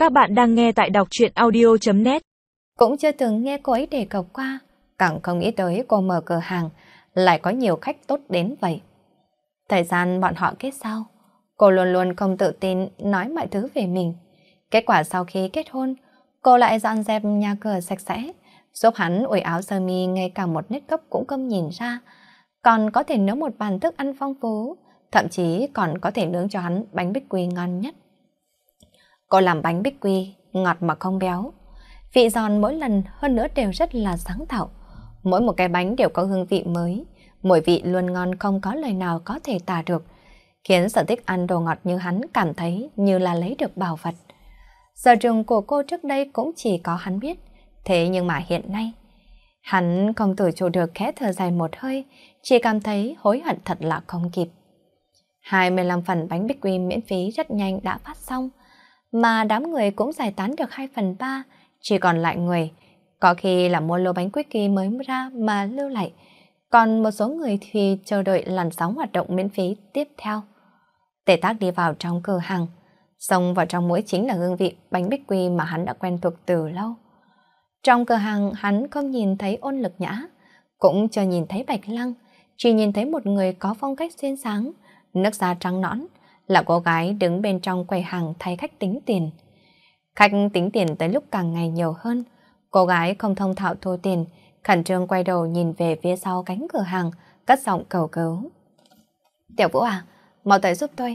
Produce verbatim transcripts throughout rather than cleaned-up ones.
Các bạn đang nghe tại đọc truyện audio chấm net. Cũng chưa từng nghe cô ấy đề cập qua, càng không nghĩ tới cô mở cửa hàng lại có nhiều khách tốt đến vậy. Thời gian bọn họ kết giao, cô luôn luôn không tự tin nói mọi thứ về mình. Kết quả sau khi kết hôn, cô lại dọn dẹp nhà cửa sạch sẽ, giúp hắn ủi áo sơ mi ngay cả một nét gấp cũng không nhìn ra, còn có thể nấu một bàn thức ăn phong phú, thậm chí còn có thể nướng cho hắn bánh bích quy ngon nhất. Cô làm bánh bích quy, ngọt mà không béo. Vị giòn mỗi lần hơn nữa đều rất là sáng tạo. Mỗi một cái bánh đều có hương vị mới, mỗi vị luôn ngon không có lời nào có thể tả được, khiến sở thích ăn đồ ngọt như hắn cảm thấy như là lấy được bảo vật. Sở trường của cô trước đây cũng chỉ có hắn biết, thế nhưng mà hiện nay, hắn không tự chủ được khẽ thở dài một hơi, chỉ cảm thấy hối hận thật là không kịp. hai mươi lăm phần bánh bích quy miễn phí rất nhanh đã phát xong, mà đám người cũng giải tán được hai phần ba, chỉ còn lại người. Có khi là mua lô bánh quickie mới ra mà lưu lại, còn một số người thì chờ đợi làn sóng hoạt động miễn phí tiếp theo. Tề Tác đi vào trong cửa hàng, xông vào trong mũi chính là hương vị bánh bích quy mà hắn đã quen thuộc từ lâu. Trong cửa hàng hắn không nhìn thấy Ôn Lực Nhã, cũng chưa nhìn thấy Bạch Lăng, chỉ nhìn thấy một người có phong cách xuyên sáng, nước da trắng nõn, là cô gái đứng bên trong quầy hàng thay khách tính tiền. Khách tính tiền tới lúc càng ngày nhiều hơn, cô gái không thông thạo thu tiền, khẩn trương quay đầu nhìn về phía sau cánh cửa hàng, cất giọng cầu cứu. Tiểu Vũ à, mau tới giúp tôi.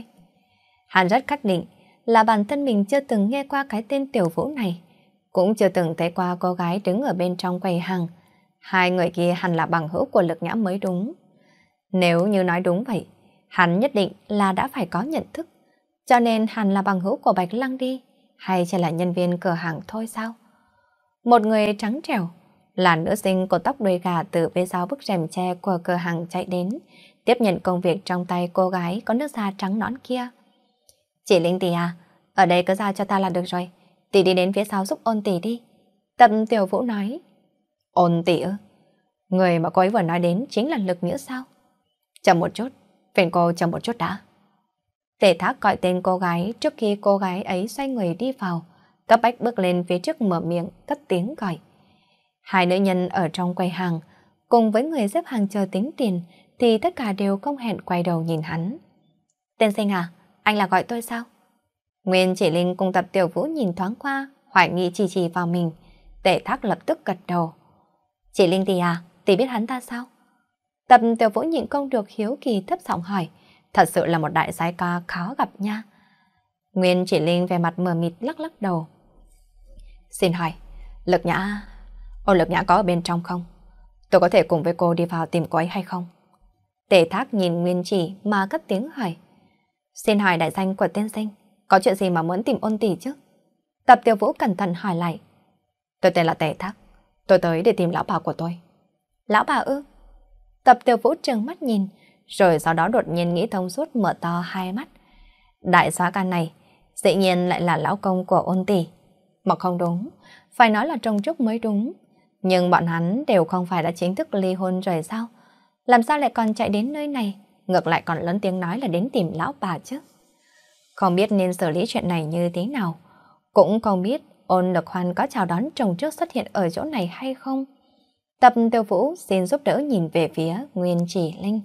Hắn rất khẳng định là bản thân mình chưa từng nghe qua cái tên Tiểu Vũ này, cũng chưa từng thấy qua cô gái đứng ở bên trong quầy hàng. Hai người kia hẳn là bằng hữu của Lực Nhã mới đúng. Nếu như nói đúng vậy, hắn nhất định là đã phải có nhận thức, cho nên hắn là bằng hữu của Bạch Lăng đi, hay chỉ là nhân viên cửa hàng thôi sao? Một người trắng trẻo, là nữ sinh cột tóc đuôi gà từ phía sau bức rèm tre của cửa hàng chạy đến, tiếp nhận công việc trong tay cô gái có nước da trắng nõn kia. Chị Linh tỷ à, ở đây cứ giao cho ta là được rồi, tỷ đi đến phía sau giúp Ôn tỷ đi. Tập Tiểu Vũ nói. Ôn tỷ ư? Người mà cô ấy vừa nói đến chính là Lực Nhã sao? Chậm một chút, phiền cô chờ một chút đã. Tề Thác gọi tên cô gái trước khi cô gái ấy xoay người đi vào, cấp bách bước lên phía trước mở miệng cất tiếng gọi. Hai nữ nhân ở trong quầy hàng cùng với người xếp hàng chờ tính tiền thì tất cả đều không hẹn quay đầu nhìn hắn. Tiên sinh à, anh là gọi tôi sao? Nguyên Chỉ Linh cùng Tập Tiểu Vũ nhìn thoáng qua, hoài nghi chỉ chỉ vào mình. Tề Thác lập tức gật đầu. Chỉ Linh tỷ à, tỷ biết hắn ta sao? Tập Tiểu Vũ nhịn không được hiếu kỳ thấp giọng hỏi, thật sự là một đại giai ca khó gặp nha. Nguyên Chỉ Linh về mặt mờ mịt lắc lắc đầu. Xin hỏi, Lực Nhã, Ôn Lực Nhã có ở bên trong không? Tôi có thể cùng với cô đi vào tìm cô ấy hay không? Tề Thác nhìn Nguyên Chỉ mà cất tiếng hỏi. Xin hỏi đại danh của tiên sinh, có chuyện gì mà muốn tìm Ôn tỷ chứ? Tập Tiểu Vũ cẩn thận hỏi lại. Tôi tên là Tề Thác, tôi tới để tìm lão bà của tôi. Lão bà ư? Tập Tiểu Vũ trừng mắt nhìn, rồi sau đó đột nhiên nghĩ thông suốt mở to hai mắt. Đại soái ca này, dĩ nhiên lại là lão công của Ôn tỷ. Mà không đúng, phải nói là trông trước mới đúng. Nhưng bọn hắn đều không phải đã chính thức ly hôn rồi sao? Làm sao lại còn chạy đến nơi này, ngược lại còn lớn tiếng nói là đến tìm lão bà chứ? Không biết nên xử lý chuyện này như thế nào. Cũng không biết Ôn Lực Hoan có chào đón chồng trước xuất hiện ở chỗ này hay không. Tập Tiểu Vũ xin giúp đỡ nhìn về phía Nguyên Chỉ Linh.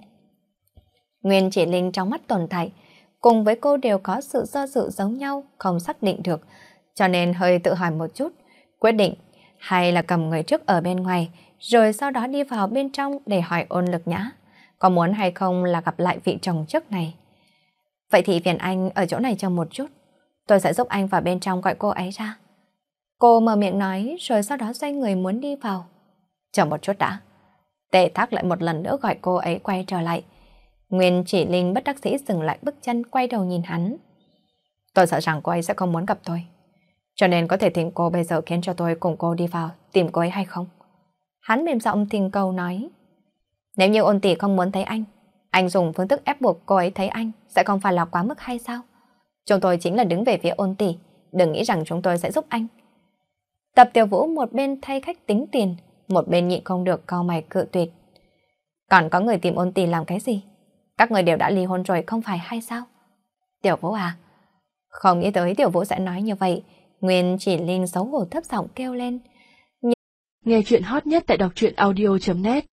Nguyên Chỉ Linh trong mắt tồn tại, cùng với cô đều có sự do dự giống nhau, không xác định được, cho nên hơi tự hỏi một chút, quyết định hay là cầm người trước ở bên ngoài, rồi sau đó đi vào bên trong để hỏi Ôn Lực Nhã, có muốn hay không là gặp lại vị chồng trước này. Vậy thì phiền anh ở chỗ này chờ một chút, tôi sẽ giúp anh vào bên trong gọi cô ấy ra. Cô mở miệng nói, rồi sau đó xoay người muốn đi vào. Chờ một chút đã. Tề Thác lại một lần nữa gọi cô ấy quay trở lại. Nguyên Chỉ Linh bất đắc dĩ dừng lại bước chân, quay đầu nhìn hắn. Tôi sợ rằng cô ấy sẽ không muốn gặp tôi, cho nên có thể thỉnh cô bây giờ khiến cho tôi cùng cô đi vào tìm cô ấy hay không? Hắn mềm giọng thỉnh cầu nói. Nếu như Ôn tỷ không muốn thấy anh, anh dùng phương thức ép buộc cô ấy thấy anh sẽ không phải là quá mức hay sao? Chúng tôi chính là đứng về phía Ôn tỷ, đừng nghĩ rằng chúng tôi sẽ giúp anh. Tập Tiểu Vũ một bên thay khách tính tiền, một bên nhịn không được cau mày cự tuyệt. Còn có người tìm Ôn tỷ làm cái gì? Các người đều đã ly hôn rồi không phải hay sao? Tiểu Vũ à? Không nghĩ tới Tiểu Vũ sẽ nói như vậy, Nguyên Chỉ Linh xấu hổ thấp giọng kêu lên. Nghe chuyện hot nhất tại đọc truyện audio chấm net